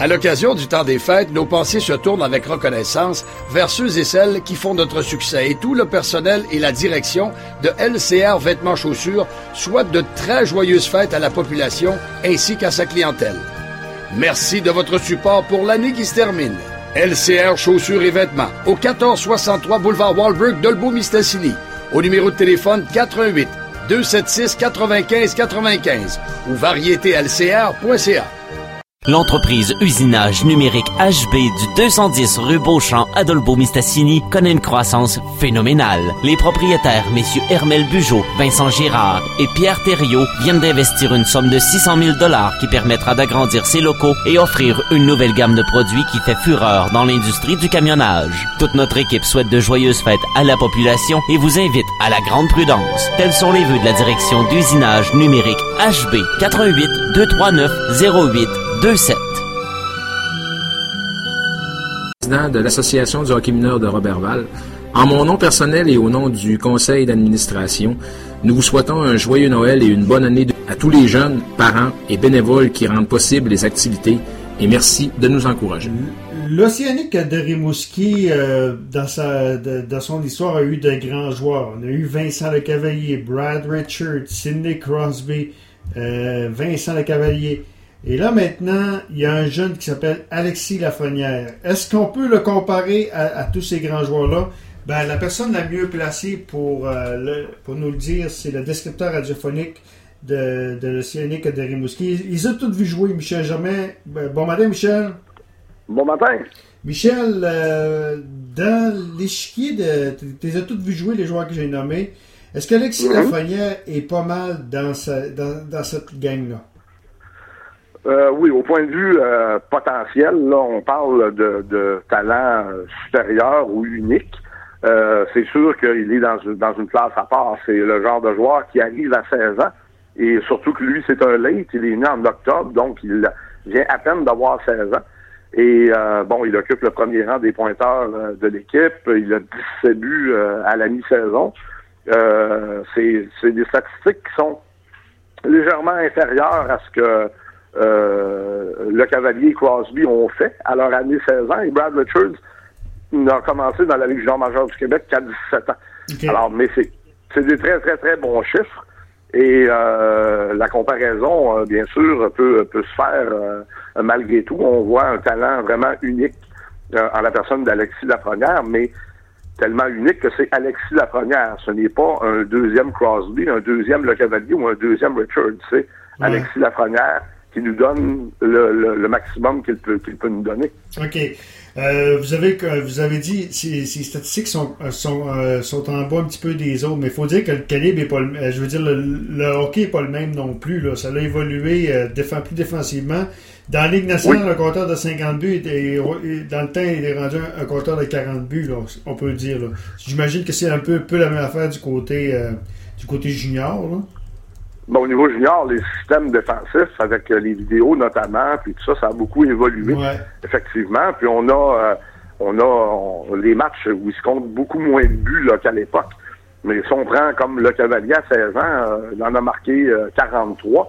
À l'occasion du temps des fêtes, nos pensées se tournent avec reconnaissance vers ceux et celles qui font notre succès et tout le personnel et la direction de LCR Vêtements Chaussures souhaitent de très joyeuses fêtes à la population ainsi qu'à sa clientèle. Merci de votre support pour l'année qui se termine. LCR Chaussures et Vêtements, au 1463 boulevard Walbrook d'Olbeau-Mistassini, au numéro de téléphone 88 276 95 95 ou variétéLCR.ca. L'entreprise Usinage Numérique HB du 210 rue Beauchamp à Dolbeau-Mistassini connaît une croissance phénoménale. Les propriétaires, messieurs Hermel Bugeaud, Vincent Girard et Pierre Thériault, viennent d'investir une somme de 600 000 $ qui permettra d'agrandir ses locaux et offrir une nouvelle gamme de produits qui fait fureur dans l'industrie du camionnage. Toute notre équipe souhaite de joyeuses fêtes à la population et vous invite à la grande prudence. Tels sont les vœux de la direction d'Usinage Numérique HB 88 239 08 27. Président de l'Association du hockey mineur de Roberval. En mon nom personnel et au nom du conseil d'administration, nous vous souhaitons un joyeux Noël et une bonne année à tous les jeunes, parents et bénévoles qui rendent possibles les activités et merci de nous encourager. L'Océanique de Rimouski, dans son histoire, a eu de grands joueurs. On a eu Vincent Lecavalier, Brad Richards, Sidney Crosby, Vincent Lecavalier. Et là, maintenant, il y a un jeune qui s'appelle Alexis Lafrenière. Est-ce qu'on peut le comparer à tous ces grands joueurs-là? Ben, la personne la mieux placée pour nous le dire, c'est le descripteur radiophonique de l'Océanique de Rimouski. Ils ont tous vu jouer, Michel Germain. Bon matin, Michel. Bon matin. Michel, dans l'échiquier, tu les as tous vu jouer, les joueurs que j'ai nommés. Est-ce qu'Alexis Lafrenière est pas mal dans cette gang-là? Oui, au point de vue potentiel, là, on parle de talent supérieur ou unique. C'est sûr qu'il est dans une classe à part. C'est le genre de joueur qui arrive à 16 ans. Et surtout que lui, c'est un late. Il est né en octobre, donc il vient à peine d'avoir 16 ans. Et il occupe le premier rang des pointeurs de l'équipe. Il a 17 buts à la mi-saison. C'est des statistiques qui sont légèrement inférieures à ce que le Cavalier et Crosby ont fait à leur année 16 ans. Et Brad Richards n'a commencé dans la Ligue junior majeure du Québec qu'à 17 ans. Okay. Alors, mais c'est des très, très, très bons chiffres. Et la comparaison, bien sûr, peut se faire malgré tout. On voit un talent vraiment unique en la personne d'Alexis Lafrenière, mais tellement unique que c'est Alexis Lafrenière. Ce n'est pas un deuxième Crosby, un deuxième Le Cavalier ou un deuxième Richards. C'est Alexis Lafrenière qui nous donne le maximum qu'il peut nous donner. OK. Vous avez dit ces statistiques sont en bas un petit peu des autres, mais il faut dire que le calibre est pas le même. Je veux dire, le hockey n'est pas le même non plus. Là. Ça a évolué plus défensivement. Dans la Ligue nationale, un compteur de 50 buts, dans le temps, il est rendu un compteur de 40 buts, là, on peut le dire. Là. J'imagine que c'est un peu la même affaire du côté junior. Là. Bon, au niveau junior, les systèmes défensifs, avec les vidéos notamment, puis tout ça, ça a beaucoup évolué, effectivement. Puis on a les matchs où il se compte beaucoup moins de buts là, qu'à l'époque. Mais si on prend comme le Cavalier à 16 ans, il en a marqué 43.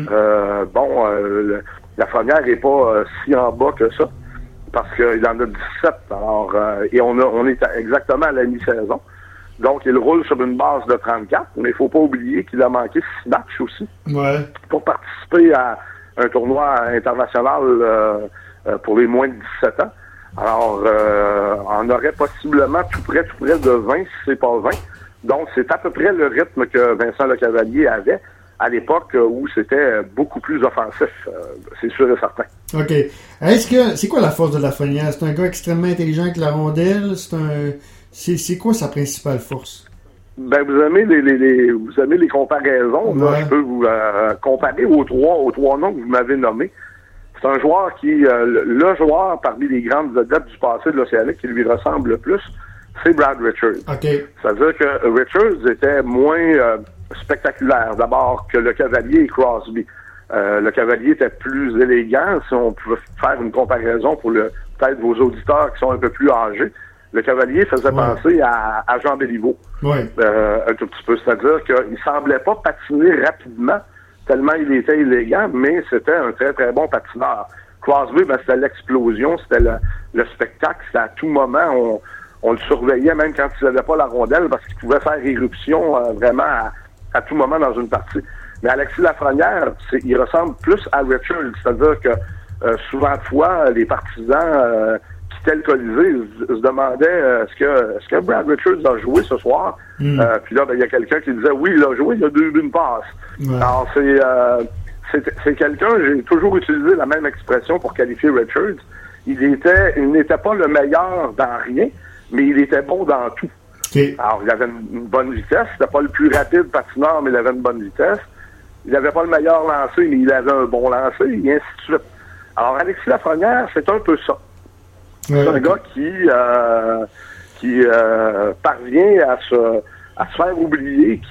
Lafrenière n'est pas si en bas que ça, parce qu'il en a 17. Alors, et on est exactement à la mi-saison. Donc, il roule sur une base de 34, mais il faut pas oublier qu'il a manqué 6 matchs aussi pour participer à un tournoi international pour les moins de 17 ans. Alors, on aurait possiblement tout près de 20, si c'est pas 20. Donc, c'est à peu près le rythme que Vincent Lecavalier avait à l'époque où c'était beaucoup plus offensif, c'est sûr et certain. OK. C'est quoi la force de Lafrenière? C'est un gars extrêmement intelligent avec la rondelle? C'est quoi sa principale force? Ben, vous aimez les comparaisons. Là, je peux vous comparer aux trois noms que vous m'avez nommés. C'est un joueur le joueur parmi les grandes vedettes du passé de l'Océanique qui lui ressemble le plus, c'est Brad Richards. Okay. C'est-à-dire que Richards était moins spectaculaire d'abord que le Cavalier et Crosby. Le Cavalier était plus élégant, si on pouvait faire une comparaison pour peut-être vos auditeurs qui sont un peu plus âgés. Le Cavalier faisait penser à Jean Béliveau. Un tout petit peu. C'est-à-dire qu'il semblait pas patiner rapidement, tellement il était élégant, mais c'était un très, très bon patineur. Crosby, c'était l'explosion, c'était le spectacle, c'était à tout moment, on le surveillait même quand il n'avait pas la rondelle parce qu'il pouvait faire éruption vraiment à tout moment dans une partie. Mais Alexis Lafrenière, il ressemble plus à Richard, c'est-à-dire que souvent de fois, les partisans quittaient le Colisée, se demandaient est-ce que Brad Richards a joué ce soir? Puis là, il y a quelqu'un qui disait oui, il a joué, il a 2 buts, une passe. Ouais. Alors c'est quelqu'un, j'ai toujours utilisé la même expression pour qualifier Richards. Il n'était pas le meilleur dans rien, mais il était bon dans tout. Okay. Alors, il avait une bonne vitesse. C'était pas le plus rapide patineur, mais il avait une bonne vitesse. Il n'avait pas le meilleur lancé, mais il avait un bon lancer, et ainsi de suite. Alors, Alexis Lafrenière, c'est un peu ça. Ouais. C'est un gars qui parvient à se faire oublier,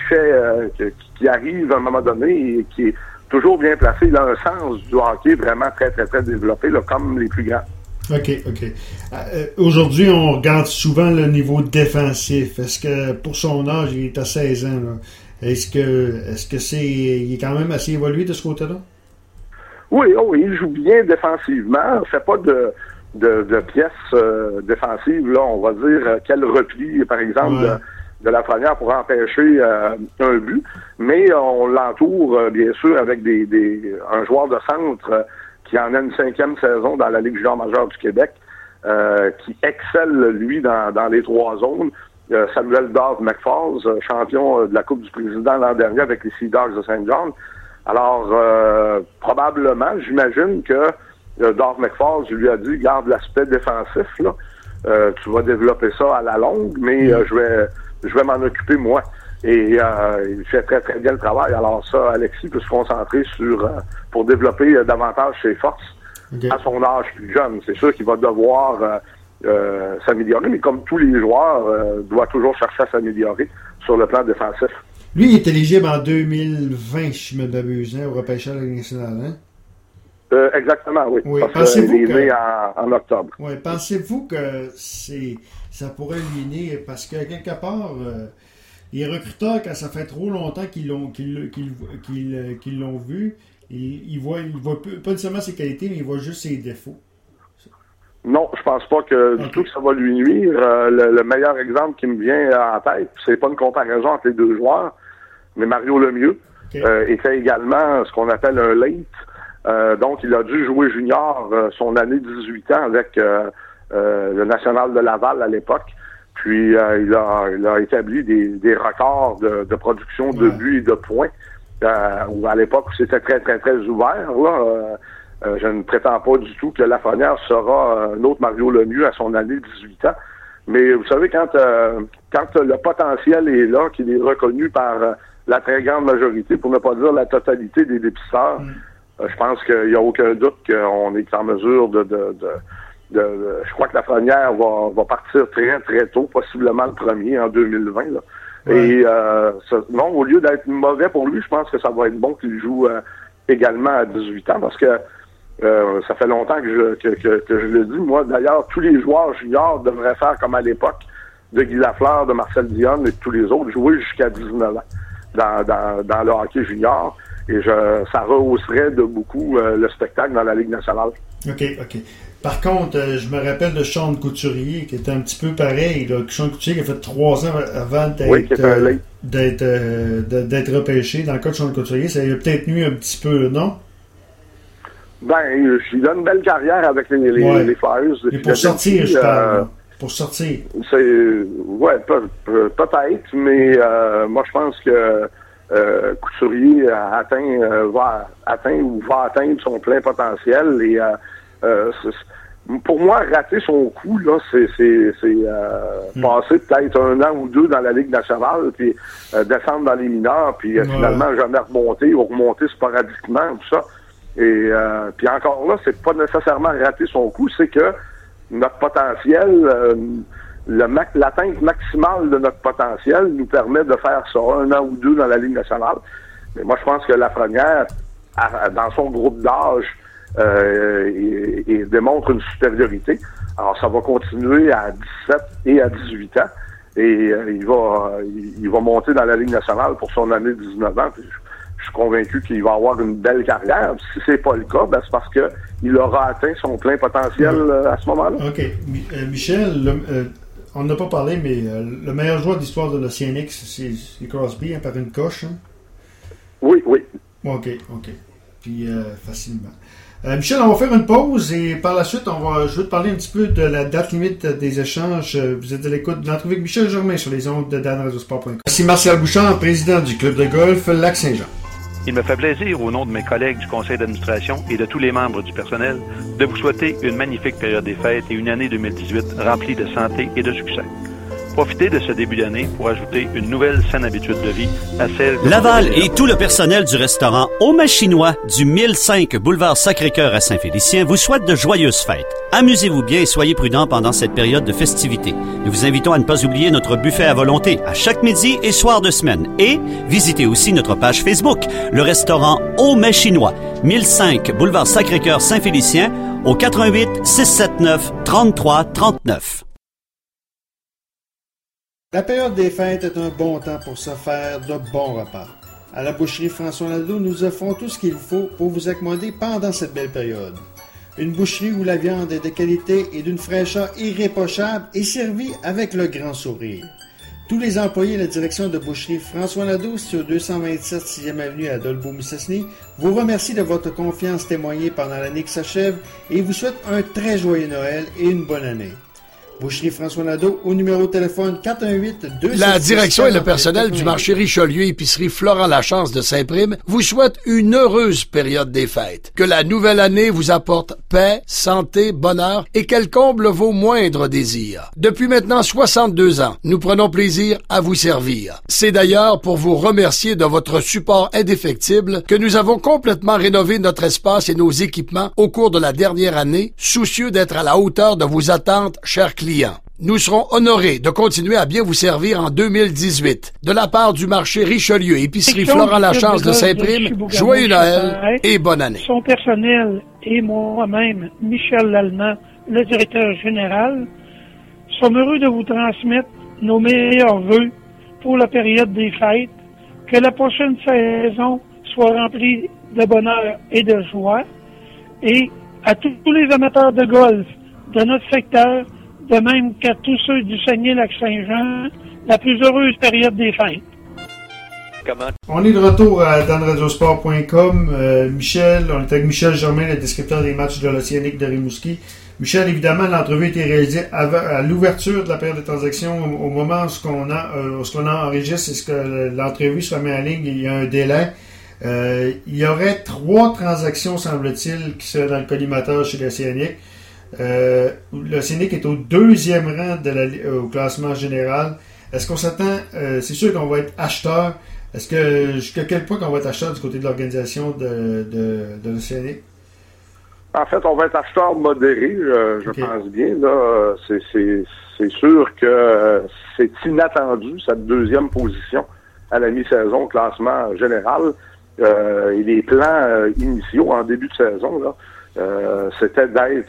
qui arrive à un moment donné et qui est toujours bien placé. Il a un sens du hockey vraiment très, très, très développé, là, comme les plus grands. OK. Aujourd'hui, on regarde souvent le niveau défensif. Est-ce que, pour son âge, il est à 16 ans, là, est-ce que il est quand même assez évolué de ce côté-là? Oui, il joue bien défensivement. Il fait pas de pièces défensives, là, on va dire, quel repli, par exemple, de Lafrenière pour empêcher un but. Mais on l'entoure, bien sûr, avec un joueur de centre qui en a une 5e saison dans la Ligue junior majeure du Québec, qui excelle, lui, dans les 3 zones. Samuel Dove McFalls, champion de la Coupe du Président l'an dernier avec les Sea Dogs de Saint John. Alors, probablement, j'imagine que Dove McFalls lui a dit, garde l'aspect défensif, là. Tu vas développer ça à la longue, mais je vais m'en occuper, moi. Et il fait très, très bien le travail. Alors ça, Alexis peut se concentrer pour développer davantage ses forces à son âge plus jeune. C'est sûr qu'il va devoir s'améliorer, mais comme tous les joueurs, doit toujours chercher à s'améliorer sur le plan défensif. Lui, il est éligible en 2020, si je me m'abuse, au repêchage de la Ligue nationale, hein? Exactement, oui. Parce qu'il est né en octobre. Oui, pensez-vous que ça pourrait lui nuire? Parce que quelque part, les recruteurs, quand ça fait trop longtemps qu'ils l'ont vu, ils voient pas nécessairement ses qualités, mais ils voient juste ses défauts. Non, je pense pas du tout que ça va lui nuire. Le meilleur exemple qui me vient en tête, c'est pas une comparaison entre les deux joueurs, mais Mario Lemieux était également ce qu'on appelle un late. Donc, il a dû jouer junior son année 18 ans avec le National de Laval à l'époque. Puis, il a établi des records de production de buts et de points. À l'époque où c'était très, très, très ouvert, là. Je ne prétends pas du tout que Lafrenière sera un autre Mario Lemieux à son année 18 ans. Mais vous savez, quand le potentiel est là, qu'il est reconnu par la très grande majorité, pour ne pas dire la totalité des dépisteurs, je pense qu'il n'y a aucun doute qu'on est en mesure je crois que Lafrenière va partir très, très tôt, possiblement le premier en 2020. Là. Et non, au lieu d'être mauvais pour lui, je pense que ça va être bon qu'il joue également à 18 ans, parce que ça fait longtemps que je le dis. Moi, d'ailleurs, tous les joueurs juniors devraient faire comme à l'époque de Guy Lafleur, de Marcel Dionne et de tous les autres, jouer jusqu'à 19 ans dans le hockey junior. Et ça rehausserait de beaucoup le spectacle dans la Ligue nationale. OK. Par contre, je me rappelle de Sean Couturier, qui était un petit peu pareil. Là. Sean Couturier qui a fait 3 ans avant d'être repêché. Dans le cas de Sean Couturier, ça lui a peut-être nuit un petit peu, non? Il a une belle carrière avec les Flyers. Et pour sortir, je parle. Pour sortir. Peut-être, mais moi, je pense que Couturier va atteindre son plein potentiel. Et pour moi, rater son coup, là, c'est passer peut-être 1 an ou 2 dans la Ligue nationale, puis descendre dans les mineurs, puis finalement jamais remonter ou remonter sporadiquement, tout ça. Et puis encore là, c'est pas nécessairement rater son coup, c'est que notre potentiel, l'atteinte maximale de notre potentiel nous permet de faire ça 1 an ou 2 dans la Ligue nationale. Mais moi, je pense que Lafrenière, dans son groupe d'âge, il démontre une supériorité. Alors, ça va continuer à 17 et à 18 ans. Et il va monter dans la Ligue nationale pour son année 19 ans. Puis je suis convaincu qu'il va avoir une belle carrière. Si c'est pas le cas, ben c'est parce que il aura atteint son plein potentiel à ce moment-là. OK. Michel, on n'a pas parlé, mais le meilleur joueur d'histoire de l'Océanique, c'est Crosby, par une coche. Hein? Oui. OK. Puis facilement. Michel, on va faire une pause et par la suite, je vais te parler un petit peu de la date limite des échanges. Vous êtes à l'écoute de l'entrevue avec Michel Germain sur les ondes de danradiosport.com. Merci Martial Bouchard, président du club de golf Lac-Saint-Jean. Il me fait plaisir, au nom de mes collègues du conseil d'administration et de tous les membres du personnel, de vous souhaiter une magnifique période des fêtes et une année 2018 remplie de santé et de succès. Profitez de ce début d'année pour ajouter une nouvelle saine habitude de vie à celle de Laval et tout le personnel du restaurant Oma Chinois du 1005 boulevard Sacré-Cœur à Saint-Félicien vous souhaite de joyeuses fêtes. Amusez-vous bien et soyez prudents pendant cette période de festivités. Nous vous invitons à ne pas oublier notre buffet à volonté à chaque midi et soir de semaine. Et visitez aussi notre page Facebook, le restaurant Oma Chinois, 1005 boulevard Sacré-Cœur Saint-Félicien au 88 679 33 39. La période des fêtes est un bon temps pour se faire de bons repas. À la boucherie François Nadeau, nous offrons tout ce qu'il faut pour vous accommoder pendant cette belle période. Une boucherie où la viande est de qualité et d'une fraîcheur irréprochable est servie avec le grand sourire. Tous les employés de la direction de boucherie François Nadeau, sur 227 6e avenue à Dolbeau-Mistassini, vous remercient de votre confiance témoignée pendant l'année qui s'achève et vous souhaitent un très joyeux Noël et une bonne année. Boucherie François Nadeau, au numéro de téléphone 418-276. La direction et le personnel du marché Richelieu épicerie Florent Lachance de Saint-Prime vous souhaitent une heureuse période des fêtes. Que la nouvelle année vous apporte paix, santé, bonheur et qu'elle comble vos moindres désirs. Depuis maintenant 62 ans, nous prenons plaisir à vous servir. C'est d'ailleurs pour vous remercier de votre support indéfectible que nous avons complètement rénové notre espace et nos équipements au cours de la dernière année, soucieux d'être à la hauteur de vos attentes, chers clients. Nous serons honorés de continuer à bien vous servir en 2018. De la part du marché Richelieu, épicerie Florent Lachance de Saint-Prime, joyeux Noël et bonne année. Son personnel et moi-même, Michel Lallemand, le directeur général, sommes heureux de vous transmettre nos meilleurs vœux pour la période des fêtes, que la prochaine saison soit remplie de bonheur et de joie, et à tous les amateurs de golf de notre secteur, de même qu'à tous ceux du Saguenay-Lac-Saint-Jean, la plus heureuse période des fêtes. On est de retour à danradiosport.com. Michel, on est avec Michel Germain, le descripteur des matchs de l'Océanique de Rimouski. Michel, évidemment, l'entrevue a été réalisée à l'ouverture de la période de transaction. Au moment où ce qu'on enregistre, c'est que l'entrevue se met en ligne, il y a un délai. Il y aurait 3 transactions, semble-t-il, qui seraient dans le collimateur chez l'Océanique. L'Océanique est au 2e rang au classement général. Est-ce qu'on s'attend, c'est sûr qu'on va être acheteur. Est-ce que jusqu'à quel point qu'on va être acheteur du côté de l'organisation de l'Océanique? En fait, on va être acheteur modéré, je pense bien. Là, c'est sûr que c'est inattendu, cette 2e position à la mi-saison au classement général. Et les plans initiaux en début de saison, là, c'était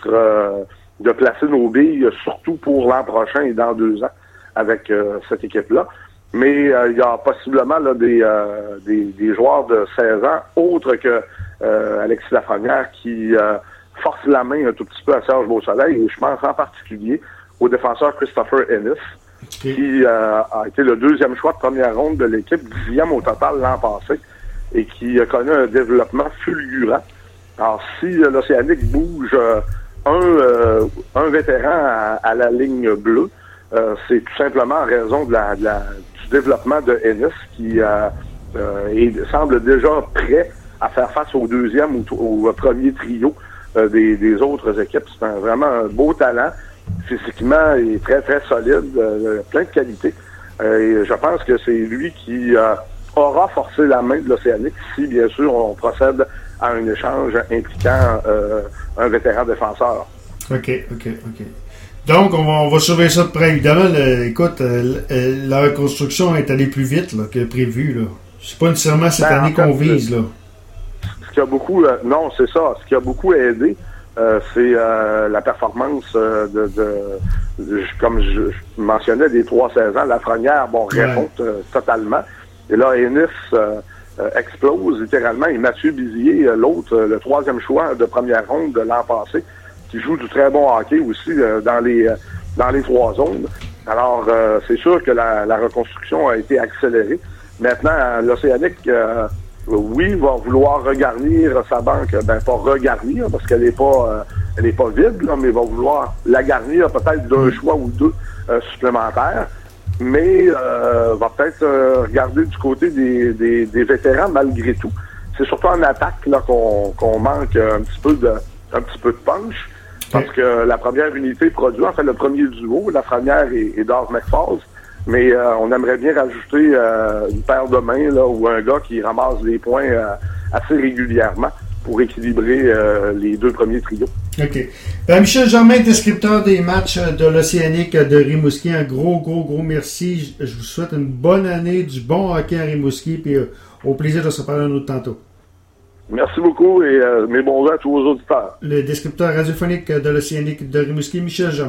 de placer nos billes, surtout pour l'an prochain et dans 2 ans, avec cette équipe-là. Mais il y a possiblement là, des joueurs de 16 ans, autres que Alexis Lafrenière, qui force la main un tout petit peu à Serge Beausoleil, et je pense en particulier au défenseur Christopher Ennis, qui a été le 2e choix de première ronde de l'équipe, 10e au total l'an passé, et qui a connu un développement fulgurant. Alors, si l'Océanique bouge un vétéran à la ligne bleue, c'est tout simplement en raison du développement de Ennis, qui semble déjà prêt à faire face au 2e ou au premier trio des autres équipes. C'est vraiment un beau talent. Physiquement, il est très, très solide, plein de qualités. Et je pense que c'est lui qui aura forcé la main de l'Océanique si, bien sûr, on procède à un échange impliquant un vétéran défenseur. OK. Donc, on va surveiller ça de près. Évidemment, écoute, la reconstruction est allée plus vite là, que prévu. Là. C'est pas nécessairement cette année qu'on vise. Là. Ce qui a beaucoup... non, c'est ça. Ce qui a beaucoup aidé, c'est la performance comme je mentionnais, des 3-16 ans. Lafrenière, remonte totalement. Et là, Ennis explose littéralement. Et Mathieu Bizier, l'autre, le troisième choix de première ronde de l'an passé, qui joue du très bon hockey aussi dans les trois zones. Alors, c'est sûr que la reconstruction a été accélérée. Maintenant, l'Océanique, oui, va vouloir regarnir sa banque. Ben, pas regarnir, parce qu'elle est pas vide, là, mais va vouloir la garnir peut-être d'un choix ou deux supplémentaires. Mais va peut-être regarder du côté des vétérans malgré tout. C'est surtout en attaque là qu'on manque un petit peu de punch. Parce que la première unité produit, en fait, le premier duo, la première est Dave McFalls, mais on aimerait bien rajouter une paire de mains là, ou un gars qui ramasse les points assez régulièrement pour équilibrer les deux premiers trios. OK. Michel Germain, descripteur des matchs de l'Océanique de Rimouski, un gros merci. Je vous souhaite une bonne année, du bon hockey à Rimouski, puis au plaisir de se parler un autre tantôt. Merci beaucoup et mes bons vœux à tous vos auditeurs. Le descripteur radiophonique de l'Océanique de Rimouski, Michel Germain.